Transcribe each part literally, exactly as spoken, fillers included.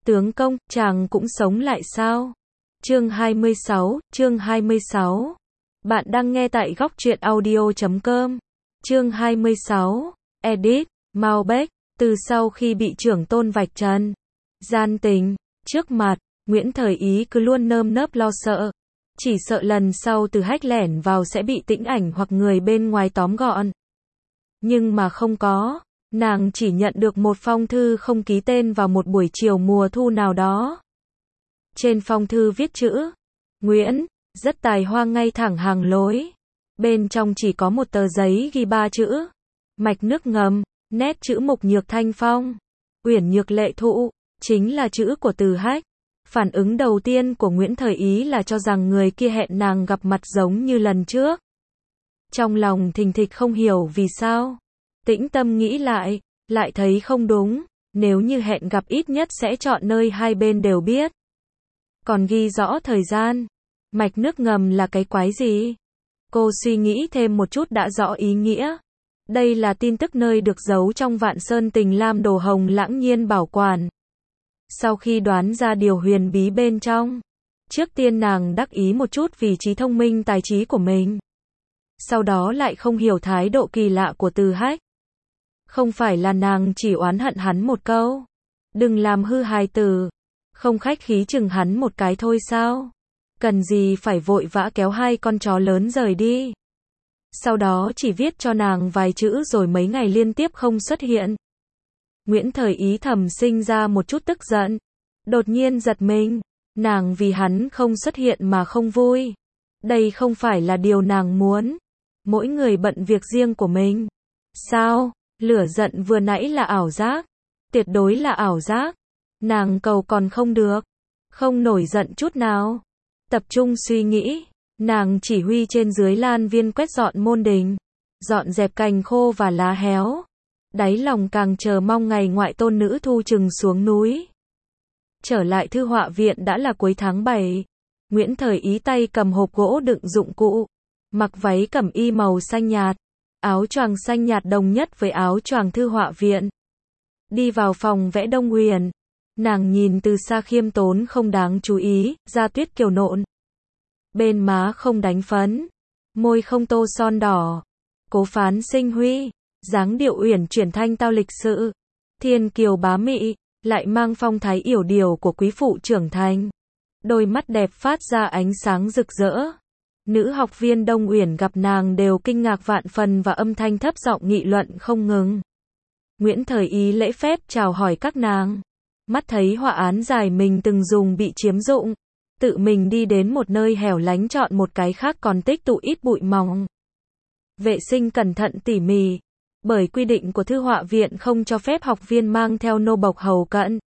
Tướng công, chàng cũng sống lại sao? Chương hai mươi sáu, chương hai mươi sáu. Bạn đang nghe tại góc truyện audio chấm com. Chương hai mươi sáu. Edit, Malbec, từ sau khi bị trưởng tôn vạch trần gian tình trước mặt, Nguyễn Thời Ý cứ luôn nơm nớp lo sợ, chỉ sợ lần sau Từ Hách lẻn vào sẽ bị Tĩnh Ảnh hoặc người bên ngoài tóm gọn. Nhưng mà không có, nàng chỉ nhận được một phong thư không ký tên vào một buổi chiều mùa thu nào đó. Trên phong thư viết chữ Nguyễn, rất tài hoa ngay thẳng hàng lối. Bên trong chỉ có một tờ giấy ghi ba chữ Mạch nước ngầm, nét chữ Mục Nhược Thanh Phong, Uyển Nhược Lệ Thụ, chính là chữ của Từ Hách. Phản ứng đầu tiên của Nguyễn Thời Ý là cho rằng người kia hẹn nàng gặp mặt giống như lần trước. Trong lòng thình thịch không hiểu vì sao. Tĩnh tâm nghĩ lại, lại thấy không đúng, nếu như hẹn gặp ít nhất sẽ chọn nơi hai bên đều biết. Còn ghi rõ thời gian. Mạch nước ngầm là cái quái gì? Cô suy nghĩ thêm một chút đã rõ ý nghĩa. Đây là tin tức nơi được giấu trong Vạn Sơn Tình Lam Đồ Hồng lãng nhiên bảo quản. Sau khi đoán ra điều huyền bí bên trong, trước tiên nàng đắc ý một chút vì trí thông minh tài trí của mình. Sau đó lại không hiểu thái độ kỳ lạ của Từ Hách. Không phải là nàng chỉ oán hận hắn một câu, đừng làm hư hài tử, không khách khí chừng hắn một cái thôi sao? Cần gì phải vội vã kéo hai con chó lớn rời đi. Sau đó chỉ viết cho nàng vài chữ rồi mấy ngày liên tiếp không xuất hiện. Nguyễn Thời Ý thầm sinh ra một chút tức giận. Đột nhiên giật mình, nàng vì hắn không xuất hiện mà không vui. Đây không phải là điều nàng muốn. Mỗi người bận việc riêng của mình. Sao? Lửa giận vừa nãy là ảo giác. Tuyệt đối là ảo giác. Nàng cầu còn không được. Không nổi giận chút nào. Tập trung suy nghĩ. Nàng chỉ huy trên dưới Lan Viên quét dọn môn đình, dọn dẹp cành khô và lá héo. Đáy lòng càng chờ mong ngày ngoại tôn nữ Thu Trừng xuống núi. Trở lại thư họa viện đã là cuối tháng bảy. Nguyễn Thời Ý tay cầm hộp gỗ đựng dụng cụ, mặc váy cẩm y màu xanh nhạt, áo choàng xanh nhạt đồng nhất với áo choàng thư họa viện. Đi vào phòng vẽ Đông Huyền, nàng nhìn từ xa khiêm tốn không đáng chú ý, da tuyết kiều nộn. Bên má không đánh phấn, môi không tô son đỏ. Cố Phán Sinh Huy, dáng điệu uyển chuyển thanh tao lịch sự, thiên kiều bá mị, lại mang phong thái yểu điệu của quý phụ trưởng thành. Đôi mắt đẹp phát ra ánh sáng rực rỡ. Nữ học viên Đông Uyển gặp nàng đều kinh ngạc vạn phần và âm thanh thấp giọng nghị luận không ngừng. Nguyễn Thời Ý lễ phép chào hỏi các nàng. Mắt thấy họa án dài mình từng dùng bị chiếm dụng, tự mình đi đến một nơi hẻo lánh chọn một cái khác còn tích tụ ít bụi mỏng. Vệ sinh cẩn thận tỉ mỉ, bởi quy định của thư họa viện không cho phép học viên mang theo nô bộc hầu cận.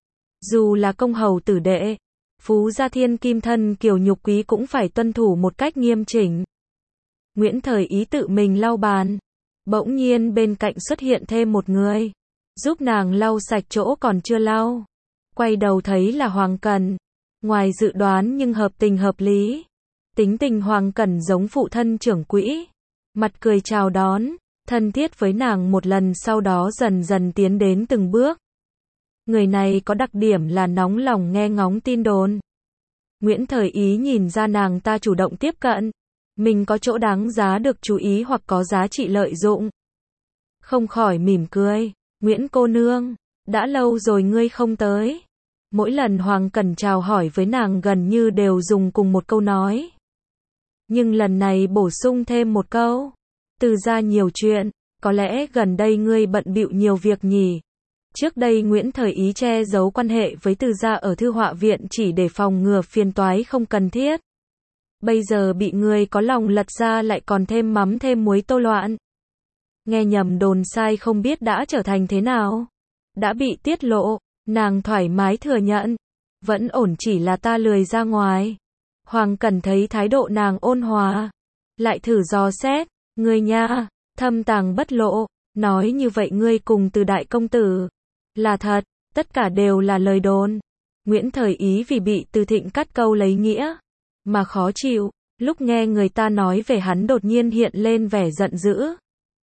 Dù là công hầu tử đệ, phú gia thiên kim thân kiều nhục quý cũng phải tuân thủ một cách nghiêm chỉnh. Nguyễn Thời Ý tự mình lau bàn. Bỗng nhiên bên cạnh xuất hiện thêm một người, giúp nàng lau sạch chỗ còn chưa lau. Quay đầu thấy là Hoàng Cẩn. Ngoài dự đoán nhưng hợp tình hợp lý. Tính tình Hoàng Cẩn giống phụ thân trưởng quỹ. Mặt cười chào đón, thân thiết với nàng một lần sau đó dần dần tiến đến từng bước. Người này có đặc điểm là nóng lòng nghe ngóng tin đồn. Nguyễn Thời Ý nhìn ra nàng ta chủ động tiếp cận. Mình có chỗ đáng giá được chú ý hoặc có giá trị lợi dụng. Không khỏi mỉm cười. Nguyễn cô nương, đã lâu rồi ngươi không tới. Mỗi lần Hoàng Cẩn chào hỏi với nàng gần như đều dùng cùng một câu nói. Nhưng lần này bổ sung thêm một câu. Từ gia nhiều chuyện, có lẽ gần đây ngươi bận bịu nhiều việc nhỉ. Trước đây Nguyễn Thời Ý che giấu quan hệ với Từ gia ở thư họa viện chỉ để phòng ngừa phiền toái không cần thiết. Bây giờ bị người có lòng lật ra lại còn thêm mắm thêm muối tô loạn. Nghe nhầm đồn sai không biết đã trở thành thế nào. Đã bị tiết lộ. Nàng thoải mái thừa nhận. Vẫn ổn, chỉ là ta lười ra ngoài. Hoàng Cẩn thấy thái độ nàng ôn hòa, lại thử dò xét. Ngươi nha, thâm tàng bất lộ. Nói như vậy ngươi cùng Từ đại công tử là thật, tất cả đều là lời đồn. Nguyễn Thời Ý vì bị Từ Thịnh cắt câu lấy nghĩa mà khó chịu. Lúc nghe người ta nói về hắn đột nhiên hiện lên vẻ giận dữ.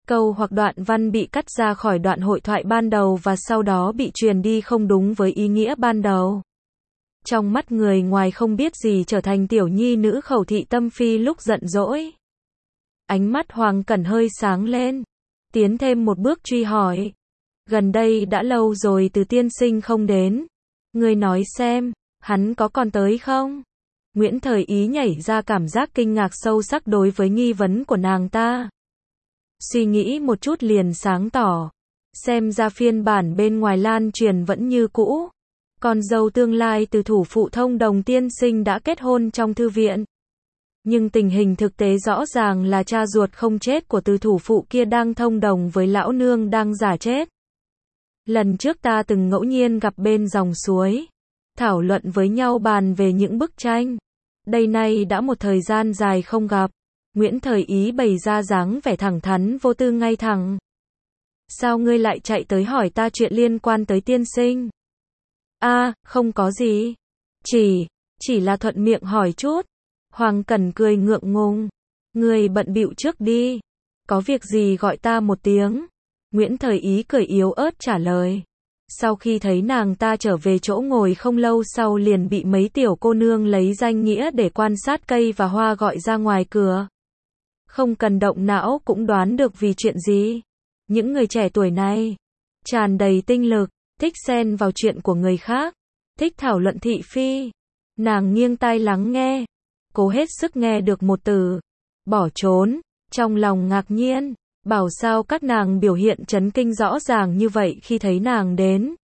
Câu hoặc đoạn văn bị cắt ra khỏi đoạn hội thoại ban đầu và sau đó bị truyền đi không đúng với ý nghĩa ban đầu. Trong mắt người ngoài không biết gì trở thành tiểu nhi nữ khẩu thị tâm phi lúc giận dỗi. Ánh mắt Hoàng Cẩn hơi sáng lên. Tiến thêm một bước truy hỏi. Gần đây đã lâu rồi Từ tiên sinh không đến. Ngươi nói xem, hắn có còn tới không? Nguyễn Thời Ý nhảy ra cảm giác kinh ngạc sâu sắc đối với nghi vấn của nàng ta. Suy nghĩ một chút liền sáng tỏ. Xem ra phiên bản bên ngoài lan truyền vẫn như cũ. Con dâu tương lai từ thủ phụ Thông Đồng tiên sinh đã kết hôn trong thư viện. Nhưng tình hình thực tế rõ ràng là cha ruột không chết của từ thủ phụ kia đang thông đồng với lão nương đang giả chết. Lần trước ta từng ngẫu nhiên gặp bên dòng suối. Thảo luận với nhau bàn về những bức tranh. Đây nay đã một thời gian dài không gặp. Nguyễn Thời Ý bày ra dáng vẻ thẳng thắn vô tư ngay thẳng. Sao ngươi lại chạy tới hỏi ta chuyện liên quan tới tiên sinh? A, à, không có gì. Chỉ, chỉ là thuận miệng hỏi chút. Hoàng Cẩn cười ngượng ngùng. Ngươi bận bịu trước đi. Có việc gì gọi ta một tiếng. Nguyễn Thời Ý cười yếu ớt trả lời. Sau khi thấy nàng ta trở về chỗ ngồi không lâu sau liền bị mấy tiểu cô nương lấy danh nghĩa để quan sát cây và hoa gọi ra ngoài cửa. Không cần động não cũng đoán được vì chuyện gì. Những người trẻ tuổi này, tràn đầy tinh lực, thích xen vào chuyện của người khác, thích thảo luận thị phi. Nàng nghiêng tai lắng nghe, cố hết sức nghe được một từ, bỏ trốn, trong lòng ngạc nhiên, bảo sao các nàng biểu hiện chấn kinh rõ ràng như vậy khi thấy nàng đến.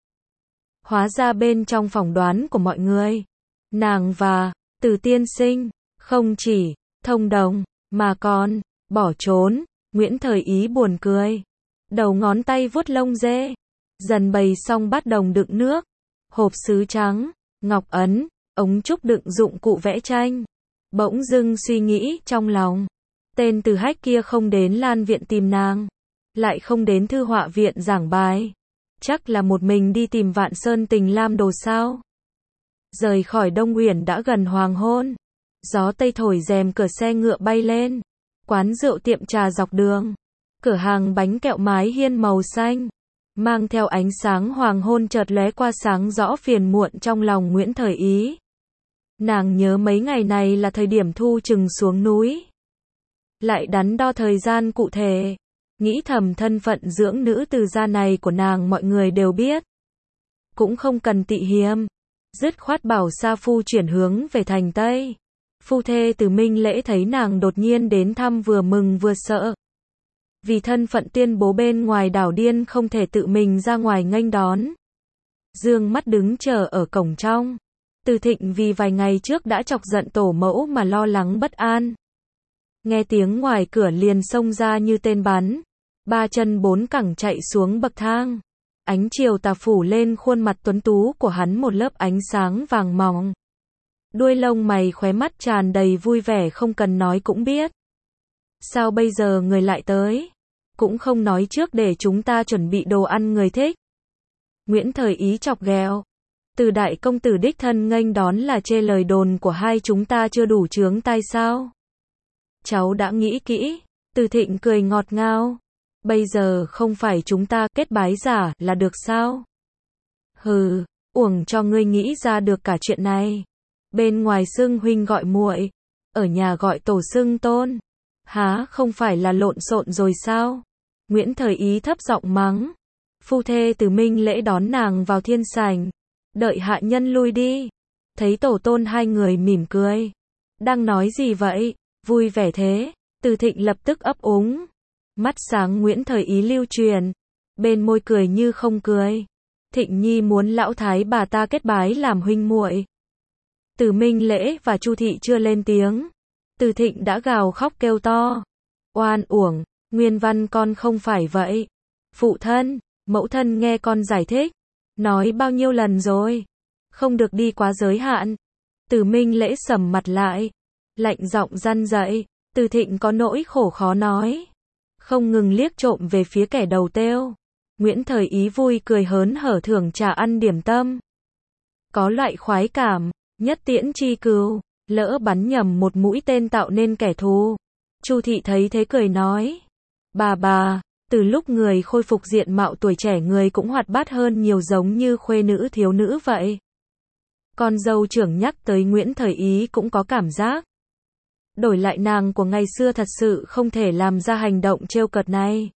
Hóa ra bên trong phỏng đoán của mọi người, nàng và Từ tiên sinh, không chỉ thông đồng, mà còn bỏ trốn. Nguyễn Thời Ý buồn cười, đầu ngón tay vuốt lông dê, dần bày xong bát đồng đựng nước, hộp sứ trắng, ngọc ấn, ống trúc đựng dụng cụ vẽ tranh. Bỗng dưng suy nghĩ trong lòng, tên Từ Hách kia không đến Lan viện tìm nàng, lại không đến thư họa viện giảng bài, chắc là một mình đi tìm Vạn Sơn Tình Lam đồ sao. Rời khỏi Đông Uyển đã gần hoàng hôn, gió tây thổi rèm cửa xe ngựa bay lên, quán rượu tiệm trà dọc đường, cửa hàng bánh kẹo mái hiên màu xanh, mang theo ánh sáng hoàng hôn chợt lóe qua sáng rõ phiền muộn trong lòng Nguyễn Thời Ý. Nàng nhớ mấy ngày này là thời điểm Thu Trừng xuống núi, lại đắn đo thời gian cụ thể, nghĩ thầm thân phận dưỡng nữ từ gia này của nàng mọi người đều biết, cũng không cần tị hiềm, dứt khoát bảo sa phu chuyển hướng về thành Tây. Phu thê Từ Minh Lễ thấy nàng đột nhiên đến thăm vừa mừng vừa sợ. Vì thân phận tuyên bố bên ngoài đảo điên không thể tự mình ra ngoài nghênh đón. Dương mắt đứng chờ ở cổng trong. Từ Thịnh vì vài ngày trước đã chọc giận tổ mẫu mà lo lắng bất an. Nghe tiếng ngoài cửa liền xông ra như tên bắn. Ba chân bốn cẳng chạy xuống bậc thang. Ánh chiều tà phủ lên khuôn mặt tuấn tú của hắn một lớp ánh sáng vàng mỏng. Đuôi lông mày khóe mắt tràn đầy vui vẻ không cần nói cũng biết. Sao bây giờ người lại tới? Cũng không nói trước để chúng ta chuẩn bị đồ ăn người thích. Nguyễn Thời Ý chọc ghẹo. Từ đại công tử đích thân nghênh đón là chê lời đồn của hai chúng ta chưa đủ chướng tai sao? Cháu đã nghĩ kỹ. Từ Thịnh cười ngọt ngào. Bây giờ không phải chúng ta kết bái giả là được sao? Hừ, uổng cho ngươi nghĩ ra được cả chuyện này. Bên ngoài xưng huynh gọi muội, ở nhà gọi tổ xưng tôn. Há không phải là lộn xộn rồi sao? Nguyễn Thời Ý thấp giọng mắng. Phu thê Từ Minh Lễ đón nàng vào thiên sảnh, đợi hạ nhân lui đi. Thấy tổ tôn hai người mỉm cười. Đang nói gì vậy? Vui vẻ thế. Từ Thịnh lập tức ấp úng. Mắt sáng Nguyễn Thời Ý lưu truyền. Bên môi cười như không cười. Thịnh nhi muốn lão thái bà ta kết bái làm huynh muội. Từ Minh Lễ và Chu Thị chưa lên tiếng. Từ Thịnh đã gào khóc kêu to. Oan uổng, nguyên văn con không phải vậy. Phụ thân, mẫu thân nghe con giải thích. Nói bao nhiêu lần rồi. Không được đi quá giới hạn. Từ Minh Lễ sầm mặt lại. Lạnh giọng răn dậy. Từ Thịnh có nỗi khổ khó nói. Không ngừng liếc trộm về phía kẻ đầu têu. Nguyễn Thời Ý vui cười hớn hở thưởng trà ăn điểm tâm. Có loại khoái cảm, nhất tiễn chi cừu, lỡ bắn nhầm một mũi tên tạo nên kẻ thù. Chu Thị thấy thế cười nói. Bà bà, Từ lúc người khôi phục diện mạo tuổi trẻ người cũng hoạt bát hơn nhiều, giống như khuê nữ thiếu nữ vậy. Con dâu trưởng nhắc tới Nguyễn Thời Ý cũng có cảm giác. Đổi lại nàng của ngày xưa thật sự không thể làm ra hành động trêu cợt này.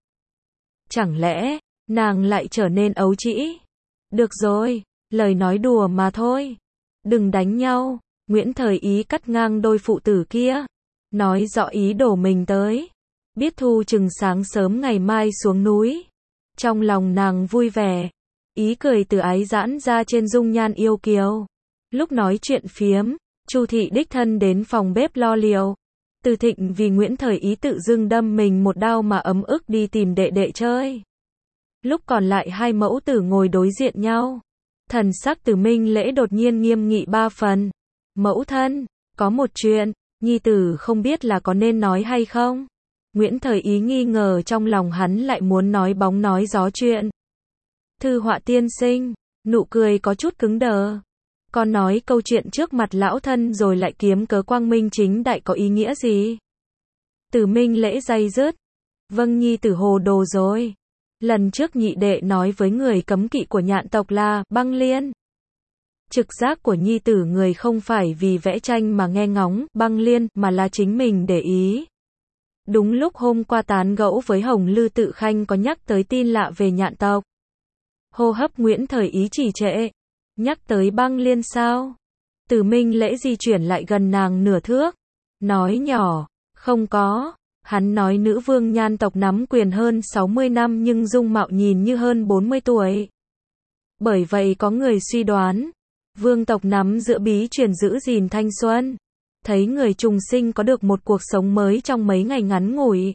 Chẳng lẽ, nàng lại trở nên ấu trĩ? Được rồi, lời nói đùa mà thôi. Đừng đánh nhau, Nguyễn Thời Ý cắt ngang đôi phụ tử kia. Nói rõ ý đồ mình tới. Biết thu chừng sáng sớm ngày mai xuống núi. Trong lòng nàng vui vẻ. Ý cười từ ái giãn ra trên dung nhan yêu kiều. Lúc nói chuyện phiếm, Chu thị đích thân đến phòng bếp lo liệu. Từ Thịnh vì Nguyễn Thời Ý tự dưng đâm mình một đao mà ấm ức đi tìm đệ đệ chơi. Lúc còn lại hai mẫu tử ngồi đối diện nhau. Thần sắc Từ Minh Lễ đột nhiên nghiêm nghị ba phần. Mẫu thân, có một chuyện, nhi tử không biết là có nên nói hay không? Nguyễn Thời Ý nghi ngờ trong lòng hắn lại muốn nói bóng nói gió chuyện. Thư họa tiên sinh, nụ cười có chút cứng đờ. Con nói câu chuyện trước mặt lão thân rồi lại kiếm cớ quang minh chính đại có ý nghĩa gì? Từ Minh Lễ day dứt. Vâng, nhi tử hồ đồ rồi. Lần trước nhị đệ nói với người cấm kỵ của nhạn tộc là băng liên. Trực giác của nhi tử người không phải vì vẽ tranh mà nghe ngóng băng liên mà là chính mình để ý. Đúng lúc hôm qua tán gẫu với Hồng Lư Tự Khanh có nhắc tới tin lạ về nhạn tộc. Hô hấp Nguyễn Thời Ý trì trệ. Nhắc tới băng liên sao? Từ Minh Lễ di chuyển lại gần nàng nửa thước. Nói nhỏ, không có. Hắn nói nữ vương nhan tộc nắm quyền hơn sáu mươi năm nhưng dung mạo nhìn như hơn bốn mươi tuổi. Bởi vậy có người suy đoán, vương tộc nắm giữ bí truyền giữ gìn thanh xuân. Thấy người trùng sinh có được một cuộc sống mới trong mấy ngày ngắn ngủi.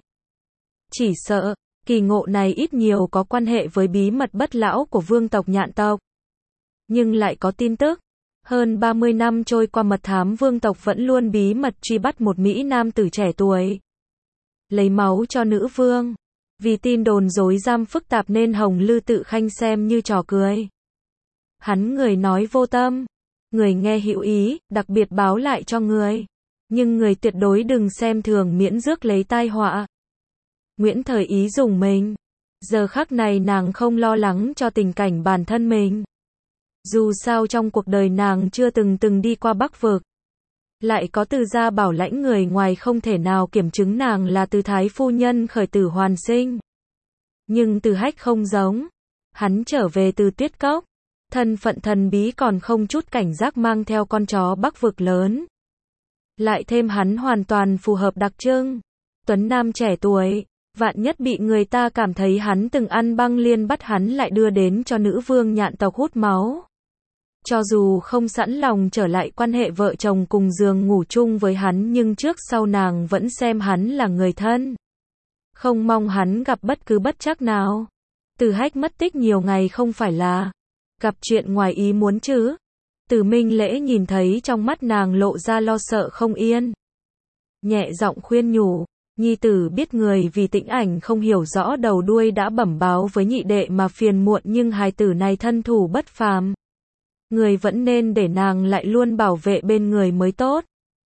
Chỉ sợ, kỳ ngộ này ít nhiều có quan hệ với bí mật bất lão của vương tộc nhạn tộc. Nhưng lại có tin tức, hơn ba mươi năm trôi qua mật thám vương tộc vẫn luôn bí mật truy bắt một Mỹ nam tử trẻ tuổi. Lấy máu cho nữ vương. Vì tin đồn dối giam phức tạp nên Hồng Lư Tự Khanh xem như trò cười. Hắn người nói vô tâm, người nghe hữu ý, đặc biệt báo lại cho người. Nhưng người tuyệt đối đừng xem thường miễn rước lấy tai họa. Nguyễn Thời Ý dùng mình. Giờ khắc này nàng không lo lắng cho tình cảnh bản thân mình. Dù sao trong cuộc đời nàng chưa từng từng đi qua Bắc Vực. Lại có Từ gia bảo lãnh, người ngoài không thể nào kiểm chứng nàng là Từ thái phu nhân khởi tử hoàn sinh. Nhưng Từ Hách không giống. Hắn trở về từ Tuyết Cốc. Thân phận thần bí còn không chút cảnh giác mang theo con chó Bắc Vực lớn. Lại thêm hắn hoàn toàn phù hợp đặc trưng. Tuấn nam trẻ tuổi. Vạn nhất bị người ta cảm thấy hắn từng ăn băng liên bắt hắn lại đưa đến cho nữ vương nhạn tộc hút máu. Cho dù không sẵn lòng trở lại quan hệ vợ chồng cùng giường ngủ chung với hắn nhưng trước sau nàng vẫn xem hắn là người thân. Không mong hắn gặp bất cứ bất trắc nào. Từ Hách mất tích nhiều ngày không phải là gặp chuyện ngoài ý muốn chứ. Từ Minh Lễ nhìn thấy trong mắt nàng lộ ra lo sợ không yên. Nhẹ giọng khuyên nhủ, nhi tử biết người vì Tĩnh Ảnh không hiểu rõ đầu đuôi đã bẩm báo với nhị đệ mà phiền muộn nhưng hài tử này thân thủ bất phàm. Người vẫn nên để nàng lại luôn bảo vệ bên người mới tốt.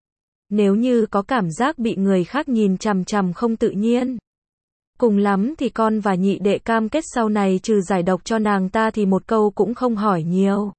Nếu như có cảm giác bị người khác nhìn chằm chằm không tự nhiên. Cùng lắm thì con và nhị đệ cam kết sau này trừ giải độc cho nàng ta thì một câu cũng không hỏi nhiều.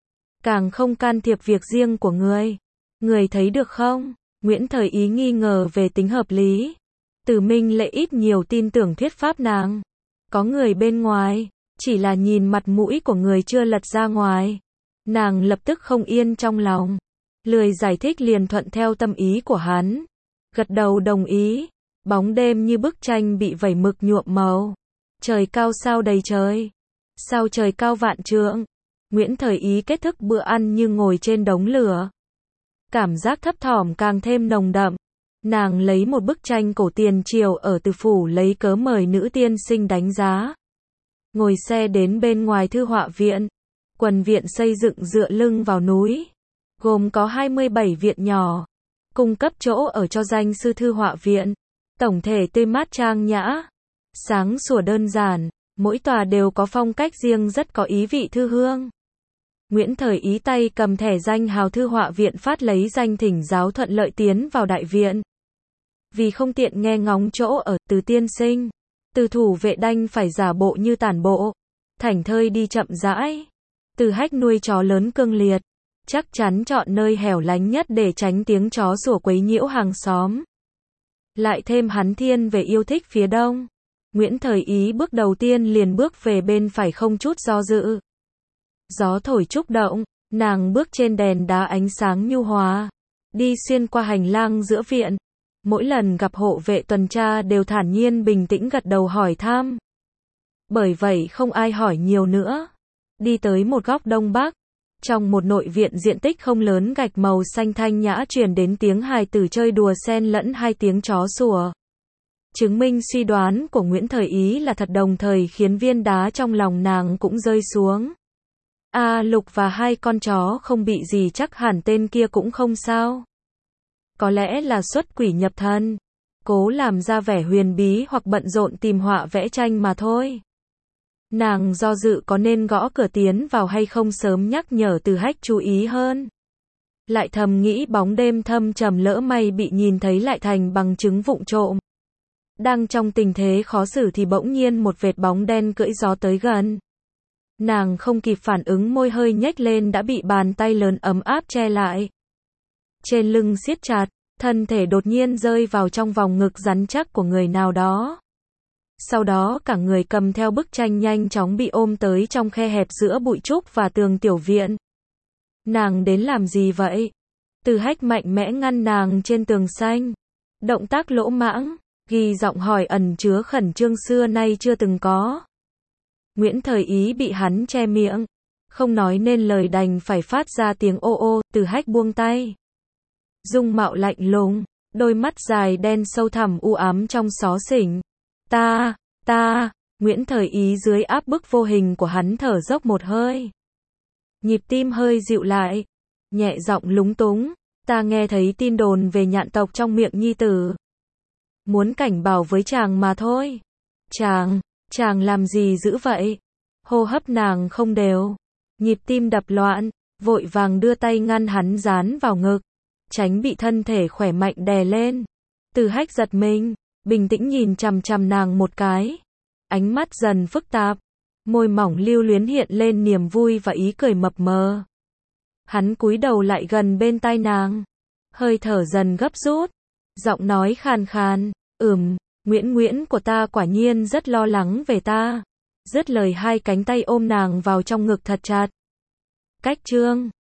Càng không can thiệp việc riêng của người. Người thấy được không? Nguyễn Thời Ý nghi ngờ về tính hợp lý. Từ Minh Lễ ít nhiều tin tưởng thuyết pháp nàng. Có người bên ngoài, chỉ là nhìn mặt mũi của người chưa lật ra ngoài. Nàng lập tức không yên trong lòng. Lười giải thích liền thuận theo tâm ý của hắn. Gật đầu đồng ý. Bóng đêm như bức tranh bị vẩy mực nhuộm màu. Trời cao sao đầy trời. Sao trời cao vạn trượng. Nguyễn Thời Ý kết thúc bữa ăn như ngồi trên đống lửa. Cảm giác thấp thỏm càng thêm nồng đậm. Nàng lấy một bức tranh cổ tiền triều ở Từ phủ lấy cớ mời nữ tiên sinh đánh giá. Ngồi xe đến bên ngoài thư họa viện. Quần viện xây dựng dựa lưng vào núi. Gồm có hai mươi bảy viện nhỏ. Cung cấp chỗ ở cho danh sư thư họa viện. Tổng thể tươi mát trang nhã. Sáng sủa đơn giản. Mỗi tòa đều có phong cách riêng rất có ý vị thư hương. Nguyễn Thời Ý tay cầm thẻ danh hào thư họa viện phát lấy danh thỉnh giáo thuận lợi tiến vào đại viện. Vì không tiện nghe ngóng chỗ ở, Từ tiên sinh Từ thủ vệ đanh phải giả bộ như tản bộ, thảnh thơi đi chậm rãi. Từ Hách nuôi chó lớn cương liệt, chắc chắn chọn nơi hẻo lánh nhất để tránh tiếng chó sủa quấy nhiễu hàng xóm. Lại thêm hắn thiên về yêu thích phía đông. Nguyễn Thời Ý bước đầu tiên liền bước về bên phải không chút do dự. Gió thổi trúc động, nàng bước trên đèn đá ánh sáng nhu hòa, đi xuyên qua hành lang giữa viện. Mỗi lần gặp hộ vệ tuần tra đều thản nhiên bình tĩnh gật đầu hỏi thăm. Bởi vậy không ai hỏi nhiều nữa. Đi tới một góc đông bắc, trong một nội viện diện tích không lớn gạch màu xanh thanh nhã truyền đến tiếng hài tử chơi đùa xen lẫn hai tiếng chó sủa. Chứng minh suy đoán của Nguyễn Thời Ý là thật, đồng thời khiến viên đá trong lòng nàng cũng rơi xuống. A Lục và hai con chó không bị gì, chắc hẳn tên kia cũng không sao. Có lẽ là xuất quỷ nhập thần, cố làm ra vẻ huyền bí hoặc bận rộn tìm họa vẽ tranh mà thôi. Nàng do dự có nên gõ cửa tiến vào hay không, sớm nhắc nhở Từ Hách chú ý hơn. Lại thầm nghĩ bóng đêm thâm trầm, lỡ may bị nhìn thấy lại thành bằng chứng vụng trộm. Đang trong tình thế khó xử thì bỗng nhiên một vệt bóng đen cưỡi gió tới gần. Nàng không kịp phản ứng, môi hơi nhếch lên đã bị bàn tay lớn ấm áp che lại. Trên lưng siết chặt, thân thể đột nhiên rơi vào trong vòng ngực rắn chắc của người nào đó. Sau đó cả người cầm theo bức tranh nhanh chóng bị ôm tới trong khe hẹp giữa bụi trúc và tường tiểu viện. Nàng đến làm gì vậy? Từ Hách mạnh mẽ ngăn nàng trên tường xanh. Động tác lỗ mãng, ghi giọng hỏi ẩn chứa khẩn trương xưa nay chưa từng có. Nguyễn Thời Ý bị hắn che miệng, không nói nên lời, đành phải phát ra tiếng ô ô. Từ Hách buông tay. Dung mạo lạnh lùng, đôi mắt dài đen sâu thẳm u ám trong xó xỉnh. Ta, ta, Nguyễn Thời Ý dưới áp bức vô hình của hắn thở dốc một hơi. Nhịp tim hơi dịu lại, nhẹ giọng lúng túng, ta nghe thấy tin đồn về nhạn tộc trong miệng nhi tử. Muốn cảnh báo với chàng mà thôi. Chàng, chàng làm gì dữ vậy? Hô hấp nàng không đều, nhịp tim đập loạn, vội vàng đưa tay ngăn hắn dán vào ngực, tránh bị thân thể khỏe mạnh đè lên. Từ Hách giật mình, bình tĩnh nhìn chằm chằm nàng một cái. Ánh mắt dần phức tạp, môi mỏng lưu luyến hiện lên niềm vui và ý cười mập mờ. Hắn cúi đầu lại gần bên tai nàng, hơi thở dần gấp rút, giọng nói khàn khàn, ừm, Nguyễn Nguyễn của ta quả nhiên rất lo lắng về ta. Dứt lời hai cánh tay ôm nàng vào trong ngực thật chặt. Cách chương